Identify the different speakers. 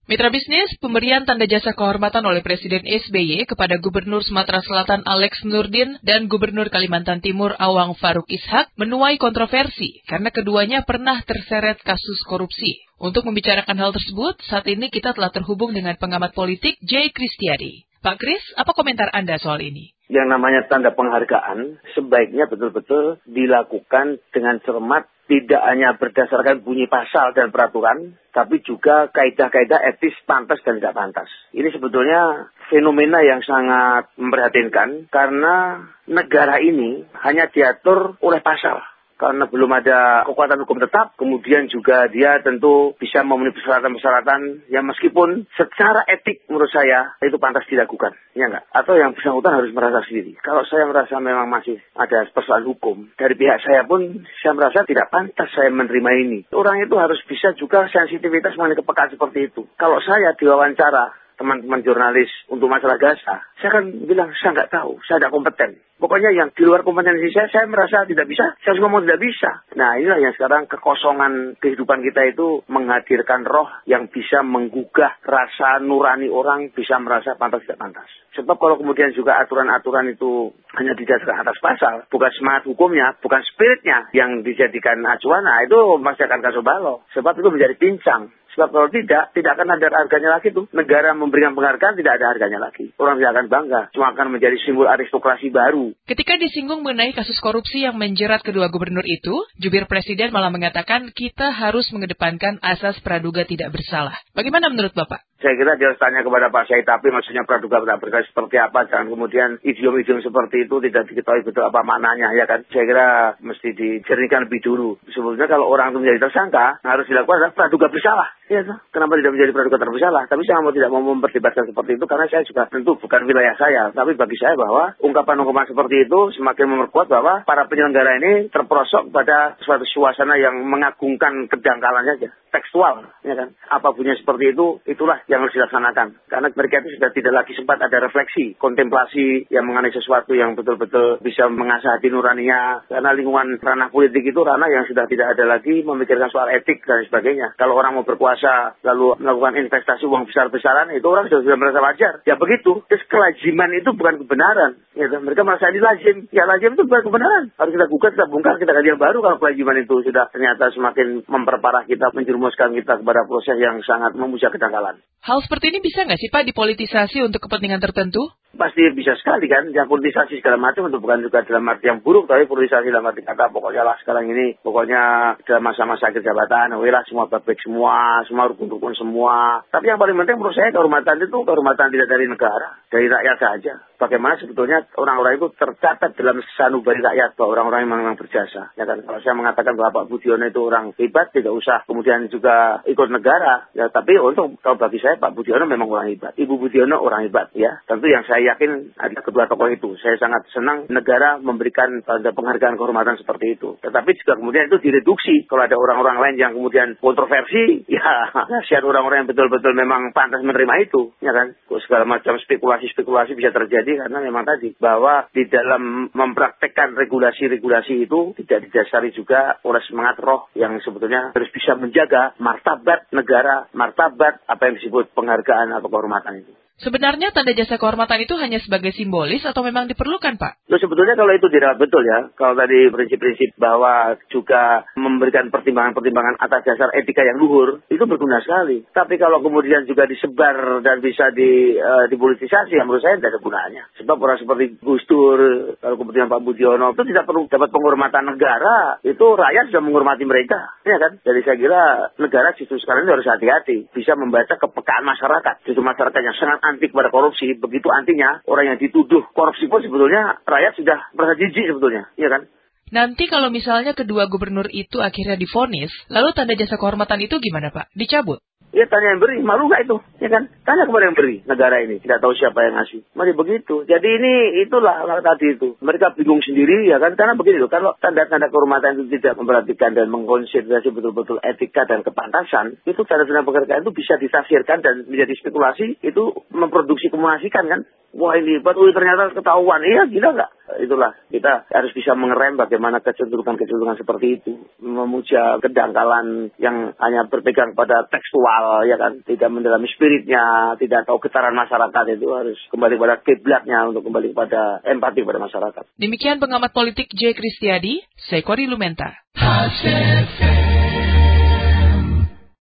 Speaker 1: Mitra bisnis, pemberian tanda jasa kehormatan oleh Presiden SBY kepada Gubernur Sumatera Selatan Alex Nurdin dan Gubernur Kalimantan Timur Awang Faruk Ishak menuai kontroversi karena keduanya pernah terseret kasus korupsi. Untuk membicarakan hal tersebut, saat ini kita telah terhubung dengan pengamat politik J. Kristiadi. Pak Kris, apa komentar Anda soal ini?
Speaker 2: Yang namanya tanda penghargaan sebaiknya betul-betul dilakukan dengan cermat, tidak hanya berdasarkan bunyi pasal dan peraturan, tapi juga kaidah-kaidah etis pantas dan tidak pantas. Ini sebetulnya fenomena yang sangat memprihatinkan karena negara ini hanya diatur oleh pasal. Karena belum ada kekuatan hukum tetap, kemudian juga dia tentu bisa memenuhi persyaratan-persyaratan yang meskipun secara etik menurut saya itu pantas dilakukan, ya enggak? Atau yang bersangkutan harus merasa sendiri. Kalau saya merasa memang masih ada persoalan hukum, dari pihak saya pun saya merasa tidak pantas saya menerima ini. Orang itu harus bisa juga sensitivitas mengenai kepekaan seperti itu. Kalau saya diwawancara teman-teman jurnalis untuk masalah Gaza, saya akan bilang, saya nggak tahu, saya tidak kompeten. Pokoknya yang di luar kompetensi saya merasa tidak bisa, saya harus ngomong tidak bisa. Nah inilah yang sekarang kekosongan kehidupan kita itu menghadirkan roh yang bisa menggugah rasa nurani orang, bisa merasa pantas tidak pantas. Sebab kalau kemudian juga aturan-aturan itu hanya didasarkan atas pasal, bukan semangat hukumnya, bukan spiritnya yang dijadikan acuan, nah itu masih akan kacau balau. Sebab itu menjadi pincang. Sebab kalau tidak akan ada harganya lagi tuh. Negara memberikan penghargaan tidak ada harganya lagi. Orang tidak akan bangga. Cuma akan menjadi simbol aristokrasi baru.
Speaker 1: Ketika disinggung mengenai kasus korupsi yang menjerat kedua gubernur itu, jubir presiden malah mengatakan kita harus mengedepankan asas praduga tidak bersalah. Bagaimana menurut Bapak?
Speaker 2: Saya kira dia harus tanya kepada Pak Syahid, tapi maksudnya praduga tidak bersalah seperti apa. Jangan kemudian idiom-idiom seperti itu tidak diketahui betul apa maknanya, ya kan. Saya kira mesti dijernihkan lebih dulu. Sebetulnya kalau orang itu menjadi tersangka, harus dilakukan adalah praduga bersalah. Ya, kenapa tidak menjadi praduga bersalah? Tapi saya tidak mau memperdebatkan seperti itu karena saya juga tentu bukan wilayah saya. Tapi bagi saya bahwa ungkapan-ungkapan seperti itu semakin memperkuat bahwa para penyelenggara ini terperosok pada suatu suasana yang mengagungkan kedangkalan saja. Tekstual, ya kan. Apa bunyinya seperti itu, itulah yang harus dilaksanakan. Karena mereka itu sudah tidak lagi sempat ada refleksi, kontemplasi yang mengenai sesuatu yang betul-betul bisa mengasah hati nuraninya. Karena lingkungan ranah politik itu ranah yang sudah tidak ada lagi memikirkan soal etik dan sebagainya. Kalau orang mau berkuasa lalu melakukan investasi uang besar-besaran, itu orang sudah merasa wajar. Ya begitu. Terus kelaziman itu bukan kebenaran. Ya, mereka merasa ini lazim. Ya lazim itu bukan kebenaran. Harus kita gugat, kita bongkar, kita ganti yang baru kalau kelaziman itu sudah ternyata semakin memperparah kita, menjerumuskan kita kepada proses yang sangat memuja kedangkalan.
Speaker 1: Hal seperti ini bisa nggak sih Pak dipolitisasi untuk kepentingan tertentu?
Speaker 2: Pasti bisa sekali kan, yang politisasi segala macam itu bukan juga dalam arti yang buruk, tapi politisasi dalam arti kata pokoknya lah sekarang ini, pokoknya dalam masa-masa akhir jabatan, lah semua baik semua rukun-rukun semua. Tapi yang paling penting menurut saya kehormatan itu kehormatan tidak dari negara, dari rakyat saja. Bagaimana sebetulnya orang-orang itu tercatat dalam sanubari rakyat, bahwa orang-orang yang memang berjasa. Ya kan, kalau saya mengatakan bahwa Pak Budiono itu orang hebat, tidak usah kemudian juga ikut negara. Ya, tapi untuk kalau bagi saya Pak Budiono memang orang hebat. Ibu Budiono orang hebat, ya. Tentu yang saya yakin ada kedua tokoh itu. Saya sangat senang negara memberikan tanda penghargaan kehormatan seperti itu. Tetapi juga kemudian itu direduksi. Kalau ada orang-orang lain yang kemudian kontroversi, ya kasihan orang-orang yang betul-betul memang pantas menerima itu, ya kan. Segala macam spekulasi-spekulasi bisa terjadi karena memang tadi bahwa di dalam mempraktekkan regulasi-regulasi itu tidak didasari juga oleh semangat roh yang sebetulnya harus bisa menjaga martabat negara, martabat apa yang disebut penghargaan atau kehormatan itu.
Speaker 1: Sebenarnya tanda jasa kehormatan itu hanya sebagai simbolis atau memang diperlukan, Pak?
Speaker 2: Loh, sebetulnya kalau itu dirawat betul ya. Kalau tadi prinsip-prinsip bahwa juga memberikan pertimbangan-pertimbangan atas dasar etika yang luhur, itu berguna sekali. Tapi kalau kemudian juga disebar dan bisa dipolitisasi, ya menurut saya tidak ada gunanya. Sebab orang seperti Gus Dur, kalau kemudian Pak Budiono, itu tidak perlu dapat penghormatan negara. Itu rakyat sudah menghormati mereka. Ya kan? Jadi saya kira negara justru sekarang ini harus hati-hati. Bisa membaca kepekaan masyarakat. Justru masyarakat yang sangat anti kepada korupsi, begitu antinya orang yang dituduh korupsi pun sebetulnya rakyat sudah merasa jijik sebetulnya, iya kan?
Speaker 1: Nanti kalau misalnya kedua gubernur itu akhirnya divonis, lalu tanda jasa kehormatan itu gimana Pak? Dicabut?
Speaker 2: Ya tanya yang beri, malu nggak itu, ya kan? Tanya kepada yang beri, negara ini tidak tahu siapa yang ngasih. Mari begitu. Jadi itulah tadi itu. Mereka bingung sendiri, ya kan? Karena begini loh, kalau tanda-tanda kehormatan itu tidak memperhatikan dan mengkonsiderasi betul-betul etika dan kepantasan, itu tanda-tanda penghargaan itu bisa ditafsirkan dan menjadi spekulasi, itu memproduksi kemunasikan kan? Wah ini hebat, ternyata ketahuan. Iya, gila nggak? itulah kita harus bisa mengerem bagaimana kecenderungan seperti itu, memuja kedangkalan yang hanya berpegang pada tekstual, ya kan, tidak mendalami spiritnya, tidak tahu getaran masyarakat. Itu harus kembali pada kiblatnya untuk kembali pada empati pada masyarakat.
Speaker 1: Demikian pengamat politik J. Kristiadi, saya Kori Lumenta.